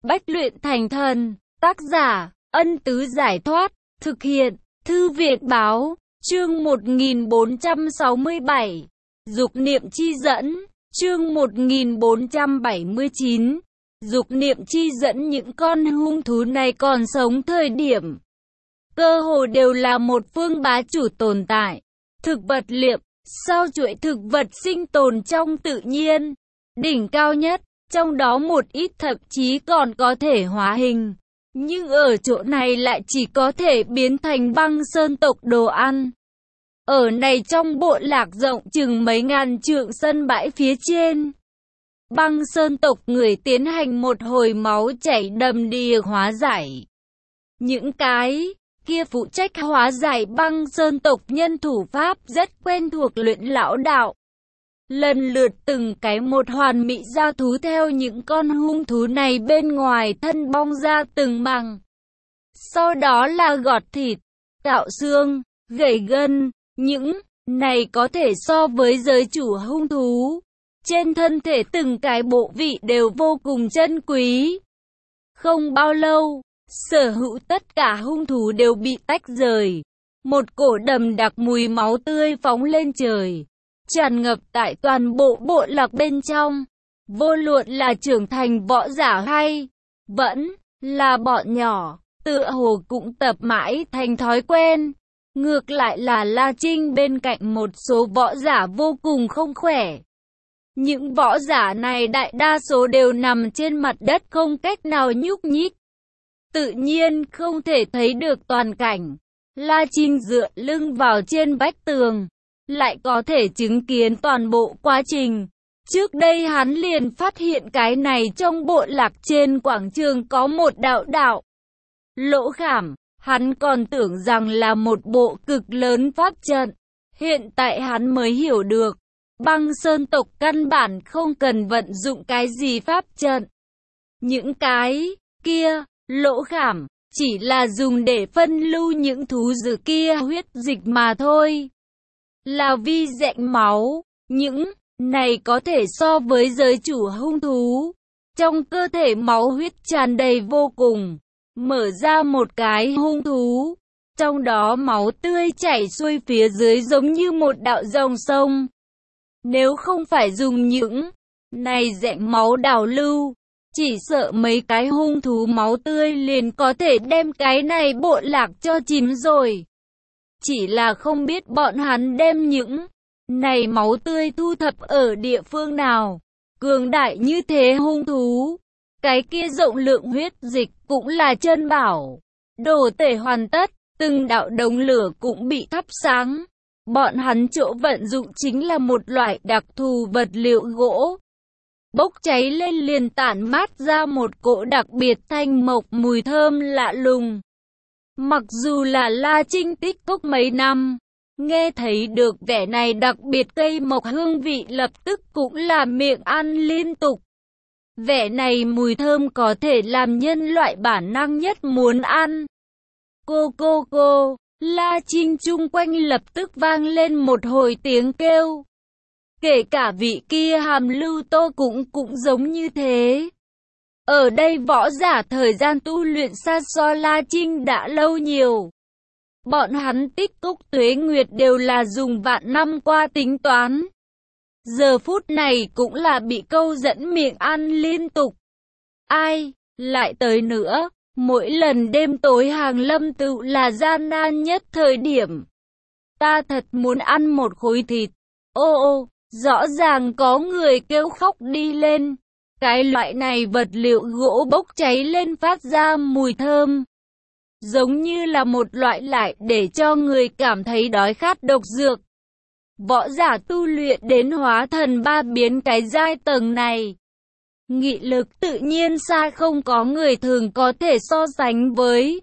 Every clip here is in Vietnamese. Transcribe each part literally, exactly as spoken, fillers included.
Bách luyện thành thần, tác giả, Ân Tứ Giải Thoát, thực hiện, Thư viện Báo, chương một nghìn bốn trăm sáu mươi bảy, Dục niệm chi dẫn, chương một nghìn bốn trăm bảy mươi chín, Dục niệm chi dẫn. Những con hung thú này còn sống thời điểm cơ hồ đều là một phương bá chủ tồn tại. Thực vật liệm, sao chuỗi thực vật sinh tồn trong tự nhiên, đỉnh cao nhất, trong đó một ít thậm chí còn có thể hóa hình. Nhưng ở chỗ này lại chỉ có thể biến thành băng sơn tộc đồ ăn. Ở này trong bộ lạc rộng chừng mấy ngàn trượng sân bãi phía trên, băng sơn tộc người tiến hành một hồi máu chảy đầm đìa hóa giải. Những cái kia phụ trách hóa giải băng sơn tộc nhân thủ pháp rất quen thuộc luyện lão đạo. Lần lượt từng cái một hoàn mỹ giao thú theo những con hung thú này bên ngoài thân bong ra từng mảng. Sau đó là gọt thịt, cạo xương, gãy gân. Những này có thể so với giới chủ hung thú. Trên thân thể từng cái bộ vị đều vô cùng chân quý. Không bao lâu, sở hữu tất cả hung thú đều bị tách rời. Một cổ đầm đặc mùi máu tươi phóng lên trời, tràn ngập tại toàn bộ bộ lạc bên trong. Vô luận là trưởng thành võ giả hay vẫn là bọn nhỏ, tựa hồ cũng tập mãi thành thói quen. Ngược lại là La Trinh bên cạnh một số võ giả vô cùng không khỏe. Những võ giả này đại đa số đều nằm trên mặt đất không cách nào nhúc nhích, tự nhiên không thể thấy được toàn cảnh. La Trinh dựa lưng vào trên vách tường, lại có thể chứng kiến toàn bộ quá trình. Trước đây hắn liền phát hiện cái này trong bộ lạc trên quảng trường có một đạo đạo lỗ khảm. Hắn còn tưởng rằng là một bộ cực lớn pháp trận. Hiện tại hắn mới hiểu được, băng sơn tộc căn bản không cần vận dụng cái gì pháp trận. Những cái kia lỗ khảm chỉ là dùng để phân lưu những thú dữ kia huyết dịch mà thôi. Là vi rãnh máu, những này có thể so với giới chủ hung thú. Trong cơ thể máu huyết tràn đầy vô cùng. Mở ra một cái hung thú, trong đó máu tươi chảy xuôi phía dưới giống như một đạo dòng sông. Nếu không phải dùng những này rãnh máu đào lưu, chỉ sợ mấy cái hung thú máu tươi liền có thể đem cái này bộ lạc cho chìm rồi. Chỉ là không biết bọn hắn đem những này máu tươi thu thập ở địa phương nào. Cường đại như thế hung thú, cái kia rộng lượng huyết dịch cũng là chân bảo. Đồ tể hoàn tất, từng đạo đống lửa cũng bị thắp sáng. Bọn hắn chỗ vận dụng chính là một loại đặc thù vật liệu gỗ. Bốc cháy lên liền tản mát ra một cỗ đặc biệt thanh mộc mùi thơm lạ lùng. Mặc dù là La Trinh tích cốc mấy năm, nghe thấy được vẻ này đặc biệt cây mộc hương vị lập tức cũng là miệng ăn liên tục. Vẻ này mùi thơm có thể làm nhân loại bản năng nhất muốn ăn. Cô cô cô, La Trinh chung quanh lập tức vang lên một hồi tiếng kêu. Kể cả vị kia Hàm Lưu Tô cũng cũng giống như thế. Ở đây võ giả thời gian tu luyện xa so La Trinh đã lâu nhiều. Bọn hắn tích cốc tuế nguyệt đều là dùng vạn năm qua tính toán. Giờ phút này cũng là bị câu dẫn miệng ăn liên tục. Ai, lại tới nữa, mỗi lần đêm tối hàng lâm tự là gian nan nhất thời điểm. Ta thật muốn ăn một khối thịt. Ô ô, rõ ràng có người kêu khóc đi lên. Cái loại này vật liệu gỗ bốc cháy lên phát ra mùi thơm, giống như là một loại lại để cho người cảm thấy đói khát độc dược. Võ giả tu luyện đến hóa thần ba biến cái giai tầng này, nghị lực tự nhiên xa không có người thường có thể so sánh với.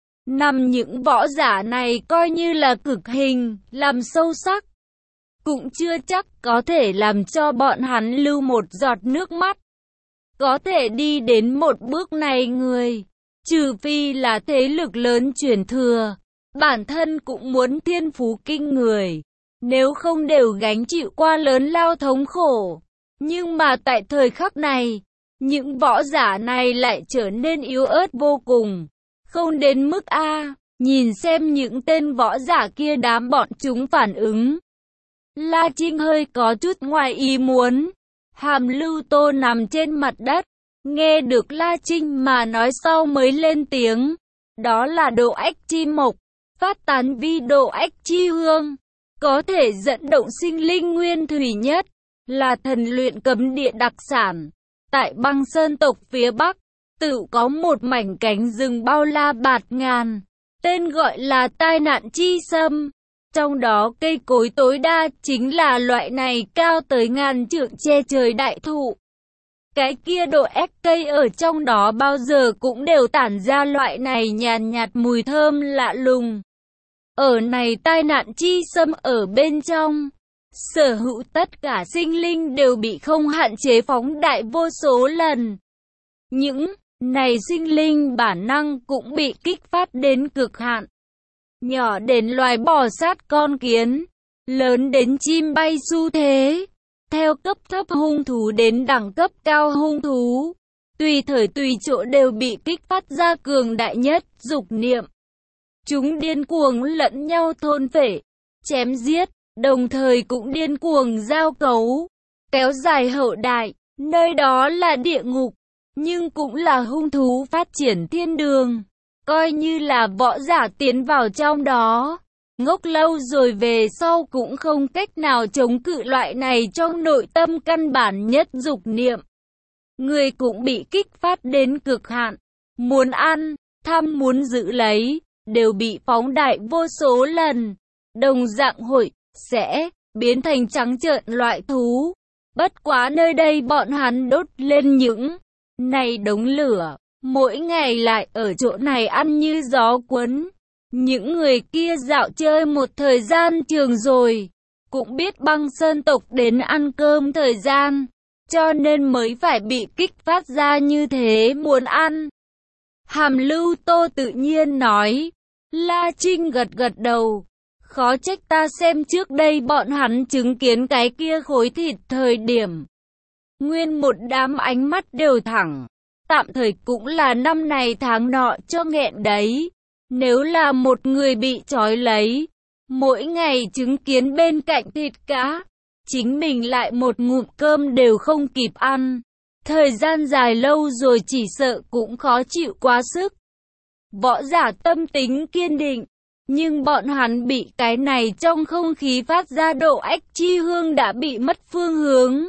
Năm những võ giả này coi như là cực hình, làm sâu sắc, cũng chưa chắc có thể làm cho bọn hắn lưu một giọt nước mắt. Có thể đi đến một bước này người, trừ phi là thế lực lớn truyền thừa, bản thân cũng muốn thiên phú kinh người. Nếu không đều gánh chịu qua lớn lao thống khổ. Nhưng mà tại thời khắc này, những võ giả này lại trở nên yếu ớt vô cùng. Không đến mức A, nhìn xem những tên võ giả kia đám bọn chúng phản ứng. La Trinh hơi có chút ngoài ý muốn. Hàm Lưu Tô nằm trên mặt đất, nghe được La Trinh mà nói sau mới lên tiếng. Đó là độ ách chi mộc, phát tán vi độ ách chi hương, có thể dẫn động sinh linh nguyên thủy nhất, là thần luyện cấm địa đặc sản. Tại băng sơn tộc phía Bắc, tự có một mảnh cánh rừng bao la bạt ngàn, tên gọi là tai nạn chi sâm. Trong đó cây cối tối đa chính là loại này cao tới ngàn trượng che trời đại thụ. Cái kia độ ách cây ở trong đó bao giờ cũng đều tản ra loại này nhàn nhạt mùi thơm lạ lùng. Ở này tai nạn chi sâm ở bên trong, sở hữu tất cả sinh linh đều bị không hạn chế phóng đại vô số lần. Những này sinh linh bản năng cũng bị kích phát đến cực hạn. Nhỏ đến loài bò sát con kiến, lớn đến chim bay xu thế, theo cấp thấp hung thú đến đẳng cấp cao hung thú, tùy thời tùy chỗ đều bị kích phát ra cường đại nhất dục niệm. Chúng điên cuồng lẫn nhau thôn phệ, chém giết, đồng thời cũng điên cuồng giao cấu, kéo dài hậu đại. Nơi đó là địa ngục, nhưng cũng là hung thú phát triển thiên đường. Coi như là võ giả tiến vào trong đó, ngốc lâu rồi về sau cũng không cách nào chống cự loại này trong nội tâm căn bản nhất dục niệm. Người cũng bị kích phát đến cực hạn, muốn ăn, tham muốn giữ lấy, đều bị phóng đại vô số lần. Đồng dạng hội, sẽ, biến thành trắng trợn loại thú. Bất quá nơi đây bọn hắn đốt lên những này đống lửa, mỗi ngày lại ở chỗ này ăn như gió cuốn. Những người kia dạo chơi một thời gian trường rồi, cũng biết băng sơn tộc đến ăn cơm thời gian, cho nên mới phải bị kích phát ra như thế muốn ăn. Hàm Lưu Tô tự nhiên nói. La Trinh gật gật đầu. Khó trách ta xem trước đây bọn hắn chứng kiến cái kia khối thịt thời điểm. Nguyên một đám ánh mắt đều thẳng. Tạm thời cũng là năm này tháng nọ cho nghẹn đấy. Nếu là một người bị trói lấy, mỗi ngày chứng kiến bên cạnh thịt cá, chính mình lại một ngụm cơm đều không kịp ăn. Thời gian dài lâu rồi chỉ sợ cũng khó chịu quá sức. Võ giả tâm tính kiên định, nhưng bọn hắn bị cái này trong không khí phát ra độ ách chi hương đã bị mất phương hướng.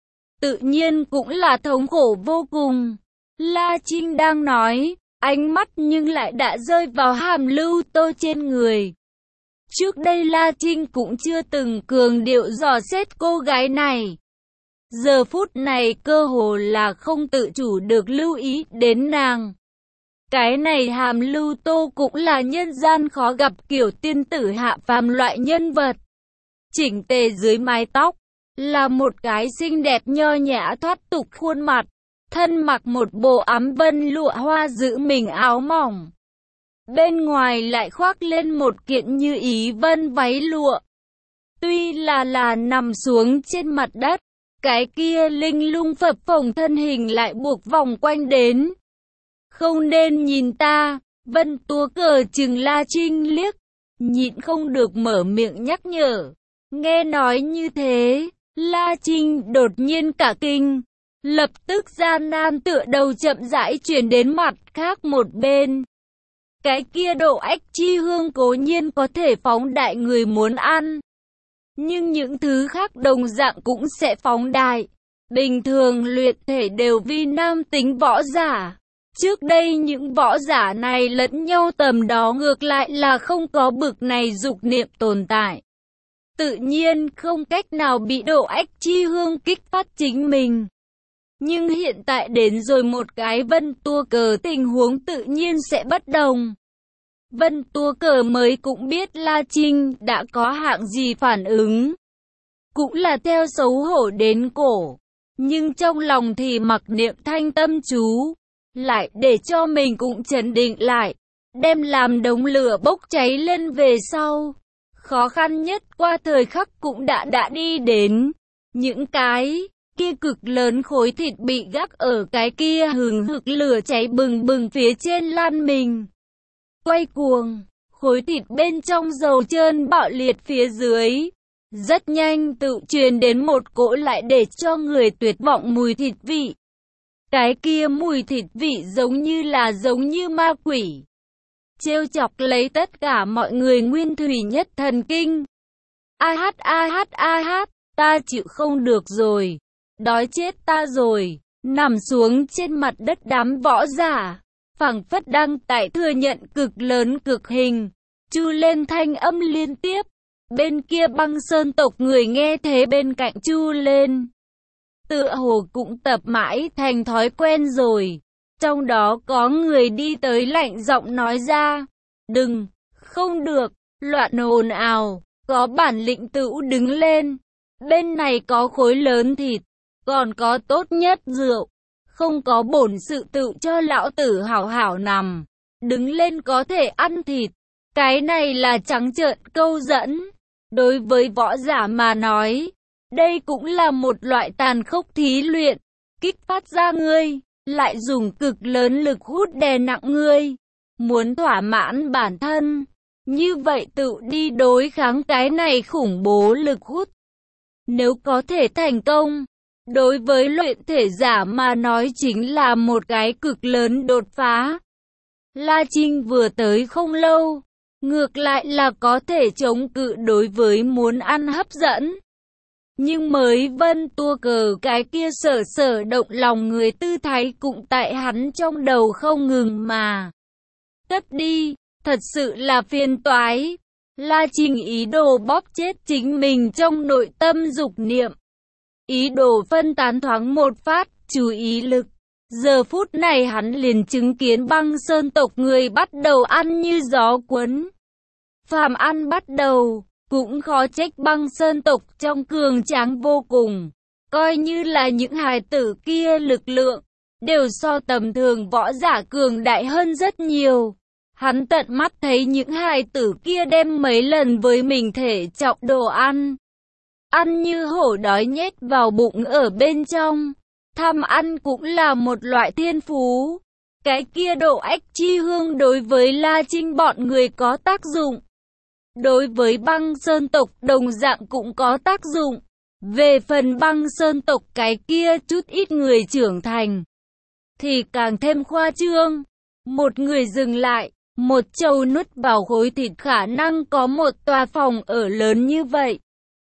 Tự nhiên cũng là thống khổ vô cùng. La Trinh đang nói, ánh mắt nhưng lại đã rơi vào Hàm Lưu Tô trên người. Trước đây La Trinh cũng chưa từng cường điệu dò xét cô gái này. Giờ phút này cơ hồ là không tự chủ được lưu ý đến nàng. Cái này Hàm Lưu Tô cũng là nhân gian khó gặp kiểu tiên tử hạ phàm loại nhân vật. Chỉnh tề dưới mái tóc, là một cái xinh đẹp nho nhã thoát tục khuôn mặt, thân mặc một bộ áo vân lụa hoa giữ mình áo mỏng. Bên ngoài lại khoác lên một kiện như ý vân váy lụa. Tuy là là nằm xuống trên mặt đất, cái kia linh lung phập phồng thân hình lại buộc vòng quanh đến. Không nên nhìn ta, Vân Túa Cờ chừng La Trinh liếc, nhịn không được mở miệng nhắc nhở. Nghe nói như thế, La Trinh đột nhiên cả kinh, lập tức gian nan tựa đầu chậm rãi chuyển đến mặt khác một bên. Cái kia độ ách chi hương cố nhiên có thể phóng đại người muốn ăn, nhưng những thứ khác đồng dạng cũng sẽ phóng đại. Bình thường luyện thể đều vi nam tính võ giả. Trước đây những võ giả này lẫn nhau tầm đó ngược lại là không có bực này dục niệm tồn tại. Tự nhiên không cách nào bị độ ách chi hương kích phát chính mình. Nhưng hiện tại đến rồi một cái Vân Túa Cờ tình huống tự nhiên sẽ bất đồng. Vân Túa Cờ mới cũng biết La Trinh đã có hạng gì phản ứng. Cũng là theo xấu hổ đến cổ. Nhưng trong lòng thì mặc niệm thanh tâm chú. Lại để cho mình cũng trấn định lại. Đem làm đống lửa bốc cháy lên về sau. Khó khăn nhất qua thời khắc cũng đã đã đi đến. Những cái kia cực lớn khối thịt bị gác ở cái kia hừng hực lửa cháy bừng bừng phía trên lan mình. Quay cuồng, khối thịt bên trong dầu trơn bạo liệt phía dưới. Rất nhanh tự truyền đến một cỗ lại để cho người tuyệt vọng mùi thịt vị. Cái kia mùi thịt vị giống như là giống như ma quỷ. Trêu chọc lấy tất cả mọi người nguyên thủy nhất thần kinh. A hát a hát a hát, ta chịu không được rồi. Đói chết ta rồi. Nằm xuống trên mặt đất đám võ giả. Phảng phất đang tại thừa nhận cực lớn cực hình. Chu lên thanh âm liên tiếp. Bên kia Băng Sơn tộc người nghe thế bên cạnh chu lên. Tựa hồ cũng tập mãi thành thói quen rồi. Trong đó có người đi tới lạnh giọng nói ra. Đừng, không được, loạn ồn ào, có bản lĩnh tựu đứng lên. Bên này có khối lớn thịt, còn có tốt nhất rượu. Không có bổn sự tựu cho lão tử hảo hảo nằm. Đứng lên có thể ăn thịt. Cái này là trắng trợn câu dẫn. Đối với võ giả mà nói, đây cũng là một loại tàn khốc thí luyện. Kích phát ra ngươi, lại dùng cực lớn lực hút đè nặng ngươi. Muốn thỏa mãn bản thân, như vậy tự đi đối kháng cái này khủng bố lực hút. Nếu có thể thành công, đối với luyện thể giả mà nói chính là một cái cực lớn đột phá. La Trinh vừa tới không lâu, ngược lại là có thể chống cự đối với muốn ăn hấp dẫn. Nhưng mới vân tua cờ cái kia sở sở động lòng người tư thái cũng tại hắn trong đầu không ngừng mà tất đi, thật sự là phiền toái. La Trinh ý đồ bóp chết chính mình trong nội tâm dục niệm. Ý đồ phân tán thoáng một phát, chú ý lực. Giờ phút này hắn liền chứng kiến Băng Sơn tộc người bắt đầu ăn như gió cuốn. Phàm ăn bắt đầu, cũng khó trách Băng Sơn tộc trong cường tráng vô cùng. Coi như là những hài tử kia lực lượng, đều so tầm thường võ giả cường đại hơn rất nhiều. Hắn tận mắt thấy những hài tử kia đem mấy lần với mình thể trọng đồ ăn. Ăn như hổ đói nhét vào bụng ở bên trong. Tham ăn cũng là một loại thiên phú. Cái kia độ ách chi hương đối với La Trinh bọn người có tác dụng. Đối với Băng Sơn tộc đồng dạng cũng có tác dụng. Về phần Băng Sơn tộc cái kia chút ít người trưởng thành, thì càng thêm khoa trương. Một người dừng lại, một trâu nuốt vào khối thịt khả năng có một tòa phòng ở lớn như vậy.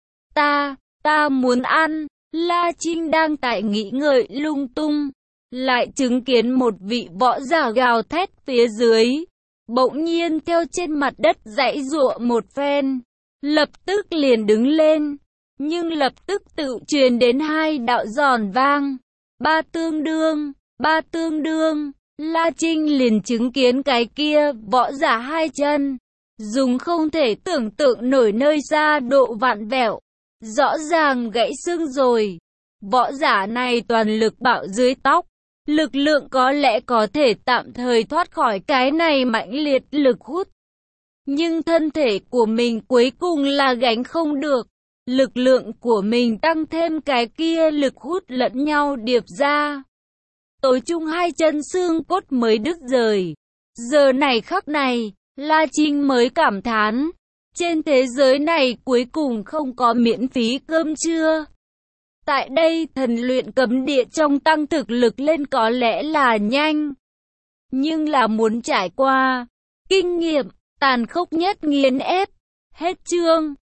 Ta, ta muốn ăn. La Trinh đang tại nghĩ ngợi lung tung, lại chứng kiến một vị võ giả gào thét phía dưới. Bỗng nhiên theo trên mặt đất giãy giụa một phen, lập tức liền đứng lên, nhưng lập tức tự truyền đến hai đạo giòn vang. Ba tương đương, ba tương đương, La Trinh liền chứng kiến cái kia võ giả hai chân, dùng không thể tưởng tượng nổi nơi xa độ vặn vẹo, rõ ràng gãy xương rồi. Võ giả này toàn lực bạo dưới tóc. Lực lượng có lẽ có thể tạm thời thoát khỏi cái này mãnh liệt lực hút. Nhưng thân thể của mình cuối cùng là gánh không được. Lực lượng của mình tăng thêm cái kia lực hút lẫn nhau điệp ra. Tối chung hai chân xương cốt mới đứt rời. Giờ này khắc này, La Trinh mới cảm thán. Trên thế giới này cuối cùng không có miễn phí cơm trưa. Tại đây thần luyện cấm địa trong tăng thực lực lên có lẽ là nhanh. Nhưng là muốn trải qua kinh nghiệm, tàn khốc nhất nghiền ép. Hết chương.